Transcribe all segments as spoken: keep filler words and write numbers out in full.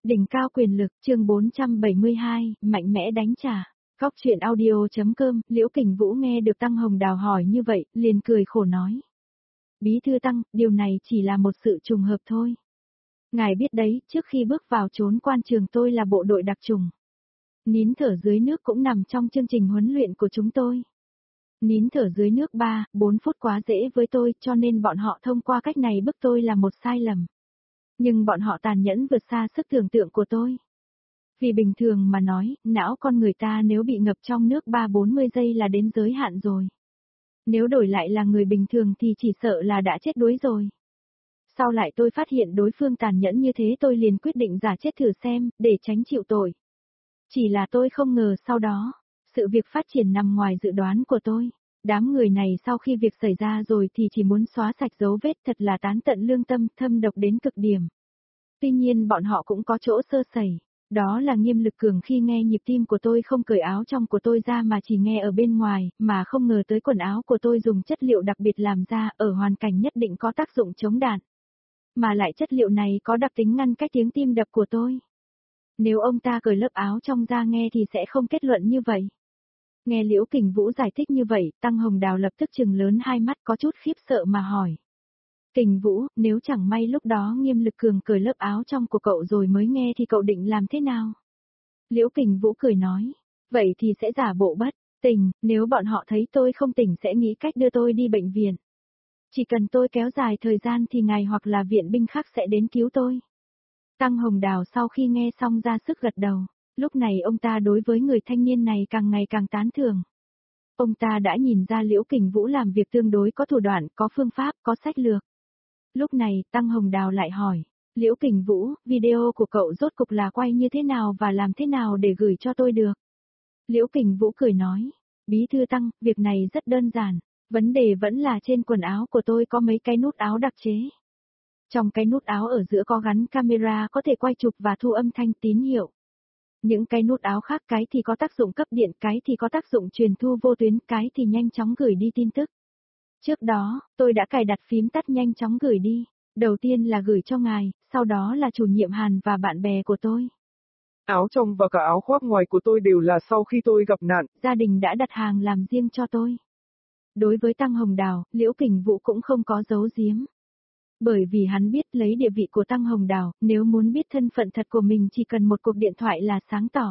Đỉnh cao quyền lực, chương bốn trăm bảy mươi hai, mạnh mẽ đánh trả. Góc chuyện audio.com, Liễu Kình Vũ nghe được Tăng Hồng Đào hỏi như vậy, liền cười khổ nói. Bí thư Tăng, điều này chỉ là một sự trùng hợp thôi. Ngài biết đấy, trước khi bước vào trốn quan trường tôi là bộ đội đặc trùng. Nín thở dưới nước cũng nằm trong chương trình huấn luyện của chúng tôi. Nín thở dưới nước ba, bốn phút quá dễ với tôi, cho nên bọn họ thông qua cách này bức tôi là một sai lầm. Nhưng bọn họ tàn nhẫn vượt xa sức tưởng tượng của tôi. Vì bình thường mà nói, não con người ta nếu bị ngập trong nước ba bốn mươi giây là đến giới hạn rồi. Nếu đổi lại là người bình thường thì chỉ sợ là đã chết đuối rồi. Sau lại tôi phát hiện đối phương tàn nhẫn như thế tôi liền quyết định giả chết thử xem, để tránh chịu tội. Chỉ là tôi không ngờ sau đó, sự việc phát triển nằm ngoài dự đoán của tôi. Đám người này sau khi việc xảy ra rồi thì chỉ muốn xóa sạch dấu vết, thật là tán tận lương tâm, thâm độc đến cực điểm. Tuy nhiên bọn họ cũng có chỗ sơ sẩy. Đó là Nghiêm Lực Cường khi nghe nhịp tim của tôi không cởi áo trong của tôi ra mà chỉ nghe ở bên ngoài, mà không ngờ tới quần áo của tôi dùng chất liệu đặc biệt làm ra, ở hoàn cảnh nhất định có tác dụng chống đạn. Mà lại chất liệu này có đặc tính ngăn cách tiếng tim đập của tôi. Nếu ông ta cởi lớp áo trong ra nghe thì sẽ không kết luận như vậy. Nghe Liễu Kình Vũ giải thích như vậy, Tăng Hồng Đào lập tức trừng lớn hai mắt có chút khiếp sợ mà hỏi. Kình Vũ, nếu chẳng may lúc đó Nghiêm Lực Cường cởi lớp áo trong của cậu rồi mới nghe thì cậu định làm thế nào? Liễu Kình Vũ cười nói, vậy thì sẽ giả bộ bất tỉnh, nếu bọn họ thấy tôi không tỉnh sẽ nghĩ cách đưa tôi đi bệnh viện. Chỉ cần tôi kéo dài thời gian thì ngài hoặc là viện binh khác sẽ đến cứu tôi. Tăng Hồng Đào sau khi nghe xong ra sức gật đầu, lúc này ông ta đối với người thanh niên này càng ngày càng tán thưởng. Ông ta đã nhìn ra Liễu Kình Vũ làm việc tương đối có thủ đoạn, có phương pháp, có sách lược. Lúc này, Tăng Hồng Đào lại hỏi, Liễu Kình Vũ, video của cậu rốt cục là quay như thế nào và làm thế nào để gửi cho tôi được? Liễu Kình Vũ cười nói, Bí thư Tăng, việc này rất đơn giản, vấn đề vẫn là trên quần áo của tôi có mấy cái nút áo đặc chế. Trong cái nút áo ở giữa có gắn camera có thể quay chụp và thu âm thanh tín hiệu. Những cái nút áo khác cái thì có tác dụng cấp điện, cái thì có tác dụng truyền thu vô tuyến, cái thì nhanh chóng gửi đi tin tức. Trước đó, tôi đã cài đặt phím tắt nhanh chóng gửi đi. Đầu tiên là gửi cho ngài, sau đó là chủ nhiệm Hàn và bạn bè của tôi. Áo trong và cả áo khoác ngoài của tôi đều là sau khi tôi gặp nạn. Gia đình đã đặt hàng làm riêng cho tôi. Đối với Tăng Hồng Đào, Liễu Kình Vũ cũng không có giấu giếm. Bởi vì hắn biết lấy địa vị của Tăng Hồng Đào, nếu muốn biết thân phận thật của mình chỉ cần một cuộc điện thoại là sáng tỏ.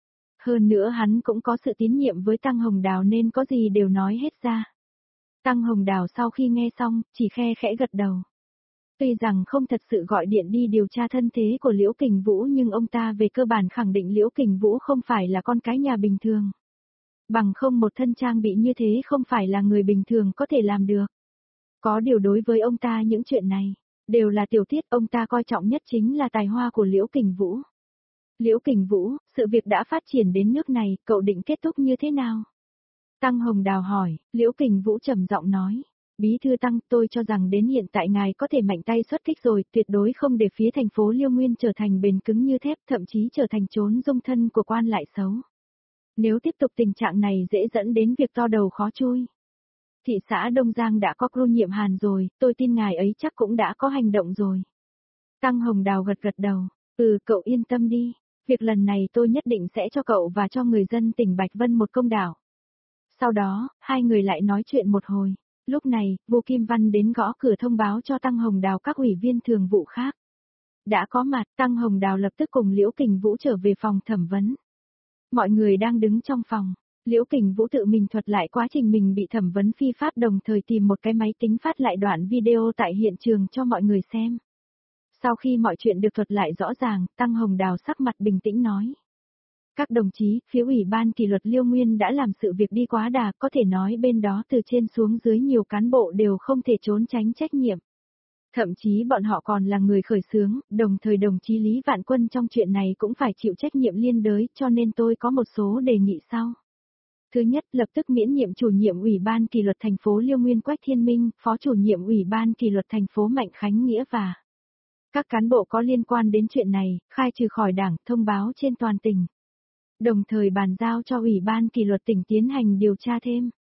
Hơn nữa hắn cũng có sự tín nhiệm với Tăng Hồng Đào nên có gì đều nói hết ra. Tăng Hồng Đào sau khi nghe xong, chỉ khe khẽ gật đầu. Tuy rằng không thật sự gọi điện đi điều tra thân thế của Liễu Kình Vũ nhưng ông ta về cơ bản khẳng định Liễu Kình Vũ không phải là con cái nhà bình thường. Bằng không một thân trang bị như thế không phải là người bình thường có thể làm được. Có điều đối với ông ta những chuyện này, đều là tiểu tiết, ông ta coi trọng nhất chính là tài hoa của Liễu Kình Vũ. Liễu Kình Vũ, sự việc đã phát triển đến nước này, cậu định kết thúc như thế nào? Tăng Hồng Đào hỏi, Liễu Kình Vũ trầm giọng nói, Bí thư Tăng, tôi cho rằng đến hiện tại ngài có thể mạnh tay xuất kích rồi, tuyệt đối không để phía thành phố Liêu Nguyên trở thành bền cứng như thép, thậm chí trở thành trốn dung thân của quan lại xấu. Nếu tiếp tục tình trạng này dễ dẫn đến việc to đầu khó chui. Thị xã Đông Giang đã có cru nhiệm Hàn rồi, tôi tin ngài ấy chắc cũng đã có hành động rồi. Tăng Hồng Đào gật gật đầu, ừ cậu yên tâm đi, việc lần này tôi nhất định sẽ cho cậu và cho người dân tỉnh Bạch Vân một công đạo. Sau đó, hai người lại nói chuyện một hồi. Lúc này, Vô Kim Văn đến gõ cửa thông báo cho Tăng Hồng Đào các ủy viên thường vụ khác. Đã có mặt, Tăng Hồng Đào lập tức cùng Liễu Kình Vũ trở về phòng thẩm vấn. Mọi người đang đứng trong phòng. Liễu Kình Vũ tự mình thuật lại quá trình mình bị thẩm vấn phi pháp đồng thời tìm một cái máy tính phát lại đoạn video tại hiện trường cho mọi người xem. Sau khi mọi chuyện được thuật lại rõ ràng, Tăng Hồng Đào sắc mặt bình tĩnh nói. Các đồng chí, phía ủy ban kỷ luật Liêu Nguyên đã làm sự việc đi quá đà, có thể nói bên đó từ trên xuống dưới nhiều cán bộ đều không thể trốn tránh trách nhiệm. Thậm chí bọn họ còn là người khởi xướng, đồng thời đồng chí Lý Vạn Quân trong chuyện này cũng phải chịu trách nhiệm liên đới, cho nên tôi có một số đề nghị sau. Thứ nhất, lập tức miễn nhiệm chủ nhiệm ủy ban kỷ luật thành phố Liêu Nguyên Quách Thiên Minh, phó chủ nhiệm ủy ban kỷ luật thành phố Mạnh Khánh Nghĩa và các cán bộ có liên quan đến chuyện này, khai trừ khỏi đảng, thông báo trên toàn tỉnh. Đồng thời bàn giao cho Ủy ban kỷ luật tỉnh tiến hành điều tra thêm.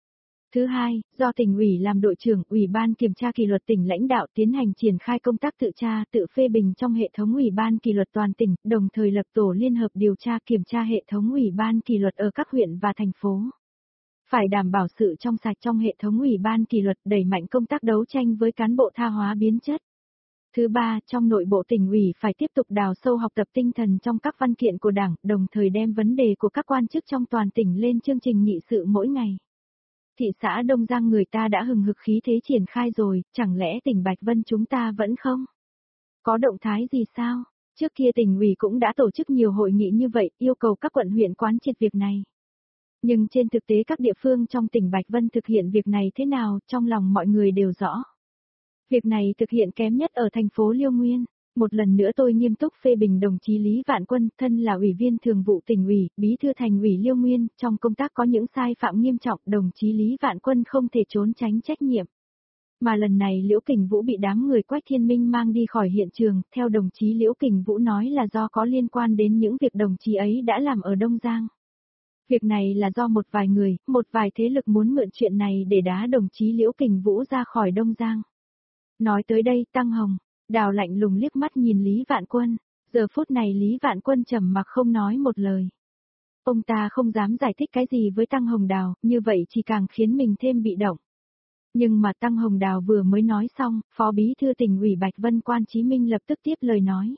Thứ hai, do tỉnh ủy làm đội trưởng, Ủy ban kiểm tra kỷ luật tỉnh lãnh đạo tiến hành triển khai công tác tự tra, tự phê bình trong hệ thống Ủy ban kỷ luật toàn tỉnh, đồng thời lập tổ liên hợp điều tra kiểm tra hệ thống Ủy ban kỷ luật ở các huyện và thành phố. Phải đảm bảo sự trong sạch trong hệ thống Ủy ban kỷ luật, đẩy mạnh công tác đấu tranh với cán bộ tha hóa biến chất. Thứ ba, trong nội bộ tỉnh ủy phải tiếp tục đào sâu học tập tinh thần trong các văn kiện của Đảng, đồng thời đem vấn đề của các quan chức trong toàn tỉnh lên chương trình nghị sự mỗi ngày. Thị xã Đông Giang người ta đã hừng hực khí thế triển khai rồi, chẳng lẽ tỉnh Bạch Vân chúng ta vẫn không? Có động thái gì sao? Trước kia tỉnh ủy cũng đã tổ chức nhiều hội nghị như vậy, yêu cầu các quận huyện quán triệt việc này. Nhưng trên thực tế các địa phương trong tỉnh Bạch Vân thực hiện việc này thế nào, trong lòng mọi người đều rõ. Việc này thực hiện kém nhất ở thành phố Liêu Nguyên. Một lần nữa tôi nghiêm túc phê bình đồng chí Lý Vạn Quân, thân là ủy viên thường vụ tỉnh ủy, bí thư thành ủy Liêu Nguyên, trong công tác có những sai phạm nghiêm trọng, đồng chí Lý Vạn Quân không thể trốn tránh trách nhiệm. Mà lần này Liễu Kình Vũ bị đám người Quách Thiên Minh mang đi khỏi hiện trường, theo đồng chí Liễu Kình Vũ nói là do có liên quan đến những việc đồng chí ấy đã làm ở Đông Giang. Việc này là do một vài người, một vài thế lực muốn mượn chuyện này để đá đồng chí Liễu Kình Vũ ra khỏi Đông Giang. Nói tới đây, Tăng Hồng, Đào lạnh lùng liếc mắt nhìn Lý Vạn Quân, giờ phút này Lý Vạn Quân trầm mặc không nói một lời. Ông ta không dám giải thích cái gì với Tăng Hồng Đào, như vậy chỉ càng khiến mình thêm bị động. Nhưng mà Tăng Hồng Đào vừa mới nói xong, Phó Bí thư tỉnh ủy Bạch Vân Quan Chí Minh lập tức tiếp lời nói.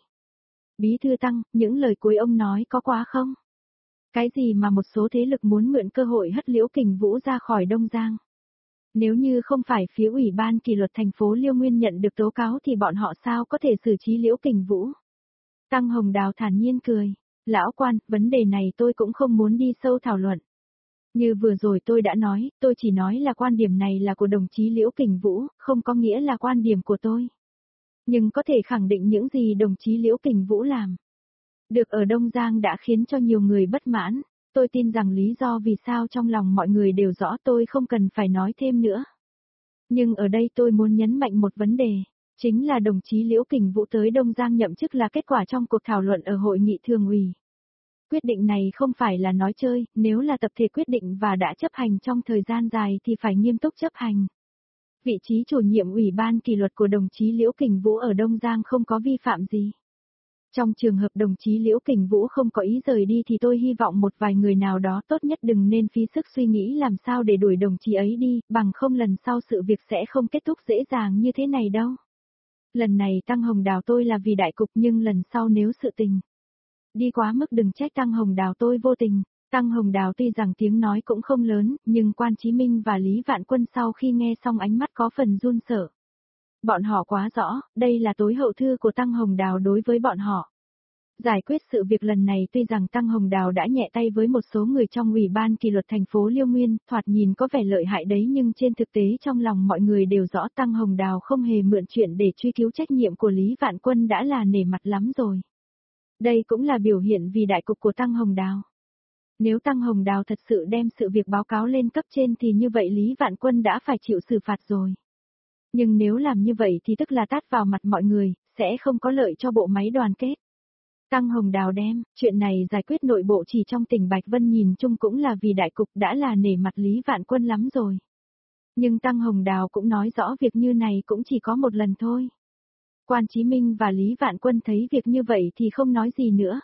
Bí thư Tăng, những lời cuối ông nói có quá không? Cái gì mà một số thế lực muốn mượn cơ hội hất Liễu Kình Vũ ra khỏi Đông Giang? Nếu như không phải phía Ủy ban kỷ luật thành phố Liêu Nguyên nhận được tố cáo thì bọn họ sao có thể xử trí Liễu Kình Vũ? Tăng Hồng Đào thản nhiên cười. Lão Quan, vấn đề này tôi cũng không muốn đi sâu thảo luận. Như vừa rồi tôi đã nói, tôi chỉ nói là quan điểm này là của đồng chí Liễu Kình Vũ, không có nghĩa là quan điểm của tôi. Nhưng có thể khẳng định những gì đồng chí Liễu Kình Vũ làm được ở Đông Giang đã khiến cho nhiều người bất mãn. Tôi tin rằng lý do vì sao trong lòng mọi người đều rõ, tôi không cần phải nói thêm nữa. Nhưng ở đây tôi muốn nhấn mạnh một vấn đề, chính là đồng chí Liễu Kình Vũ tới Đông Giang nhậm chức là kết quả trong cuộc thảo luận ở hội nghị thường ủy. Quyết định này không phải là nói chơi, nếu là tập thể quyết định và đã chấp hành trong thời gian dài thì phải nghiêm túc chấp hành. Vị trí chủ nhiệm Ủy ban kỷ luật của đồng chí Liễu Kình Vũ ở Đông Giang không có vi phạm gì. Trong trường hợp đồng chí Liễu Kình Vũ không có ý rời đi thì tôi hy vọng một vài người nào đó tốt nhất đừng nên phí sức suy nghĩ làm sao để đuổi đồng chí ấy đi, bằng không lần sau sự việc sẽ không kết thúc dễ dàng như thế này đâu. Lần này Tăng Hồng Đào tôi là vì đại cục, nhưng lần sau nếu sự tình đi quá mức đừng trách Tăng Hồng Đào tôi vô tình. Tăng Hồng Đào tuy rằng tiếng nói cũng không lớn, nhưng Quan Chí Minh và Lý Vạn Quân sau khi nghe xong ánh mắt có phần run sợ. Bọn họ quá rõ, đây là tối hậu thư của Tăng Hồng Đào đối với bọn họ. Giải quyết sự việc lần này tuy rằng Tăng Hồng Đào đã nhẹ tay với một số người trong Ủy ban kỷ luật thành phố Liêu Nguyên, thoạt nhìn có vẻ lợi hại đấy, nhưng trên thực tế trong lòng mọi người đều rõ Tăng Hồng Đào không hề mượn chuyện để truy cứu trách nhiệm của Lý Vạn Quân đã là nể mặt lắm rồi. Đây cũng là biểu hiện vì đại cục của Tăng Hồng Đào. Nếu Tăng Hồng Đào thật sự đem sự việc báo cáo lên cấp trên thì như vậy Lý Vạn Quân đã phải chịu xử phạt rồi. Nhưng nếu làm như vậy thì tức là tát vào mặt mọi người, sẽ không có lợi cho bộ máy đoàn kết. Tăng Hồng Đào đem chuyện này giải quyết nội bộ chỉ trong tỉnh Bạch Vân nhìn chung cũng là vì đại cục đã là nể mặt Lý Vạn Quân lắm rồi. Nhưng Tăng Hồng Đào cũng nói rõ việc như này cũng chỉ có một lần thôi. Quan Chí Minh và Lý Vạn Quân thấy việc như vậy thì không nói gì nữa.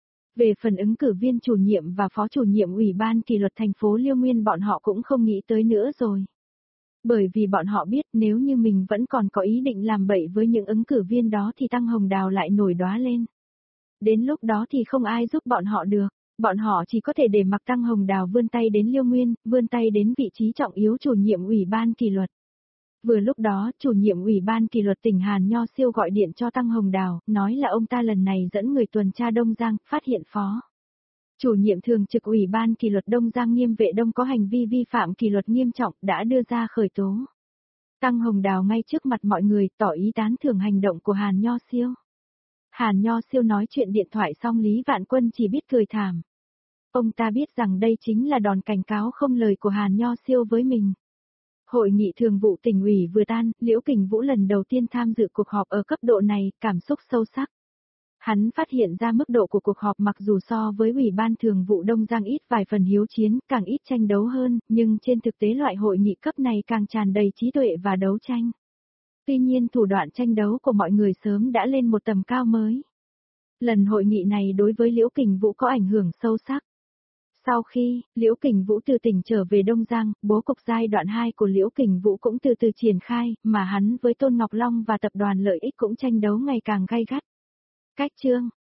Về phần ứng cử viên chủ nhiệm và phó chủ nhiệm Ủy ban kỷ luật thành phố Liêu Nguyên bọn họ cũng không nghĩ tới nữa rồi. Bởi vì bọn họ biết nếu như mình vẫn còn có ý định làm bậy với những ứng cử viên đó thì Tăng Hồng Đào lại nổi đoá lên. Đến lúc đó thì không ai giúp bọn họ được, bọn họ chỉ có thể để mặc Tăng Hồng Đào vươn tay đến Liêu Nguyên, vươn tay đến vị trí trọng yếu chủ nhiệm Ủy ban kỷ luật. Vừa lúc đó, chủ nhiệm Ủy ban kỷ luật tỉnh Hàn Nho Siêu gọi điện cho Tăng Hồng Đào, nói là ông ta lần này dẫn người tuần tra Đông Giang, phát hiện phó chủ nhiệm thường trực Ủy ban kỷ luật Đông Giang Nghiêm Vệ Đông có hành vi vi phạm kỷ luật nghiêm trọng, đã đưa ra khởi tố. Tăng Hồng Đào ngay trước mặt mọi người tỏ ý tán thưởng hành động của Hàn Nho Siêu. Hàn Nho Siêu nói chuyện điện thoại xong Lý Vạn Quân chỉ biết cười thảm. Ông ta biết rằng đây chính là đòn cảnh cáo không lời của Hàn Nho Siêu với mình. Hội nghị thường vụ tỉnh ủy vừa tan, Liễu Kình Vũ lần đầu tiên tham dự cuộc họp ở cấp độ này, cảm xúc sâu sắc. Hắn phát hiện ra mức độ của cuộc họp mặc dù so với Ủy ban Thường vụ Đông Giang ít vài phần hiếu chiến, càng ít tranh đấu hơn, nhưng trên thực tế loại hội nghị cấp này càng tràn đầy trí tuệ và đấu tranh. Tuy nhiên thủ đoạn tranh đấu của mọi người sớm đã lên một tầm cao mới. Lần hội nghị này đối với Liễu Kình Vũ có ảnh hưởng sâu sắc. Sau khi, Liễu Kình Vũ từ tỉnh trở về Đông Giang, bố cục giai đoạn hai của Liễu Kình Vũ cũng từ từ triển khai, mà hắn với Tôn Ngọc Long và tập đoàn Lợi Ích cũng tranh đấu ngày càng gay gắt. Cách chương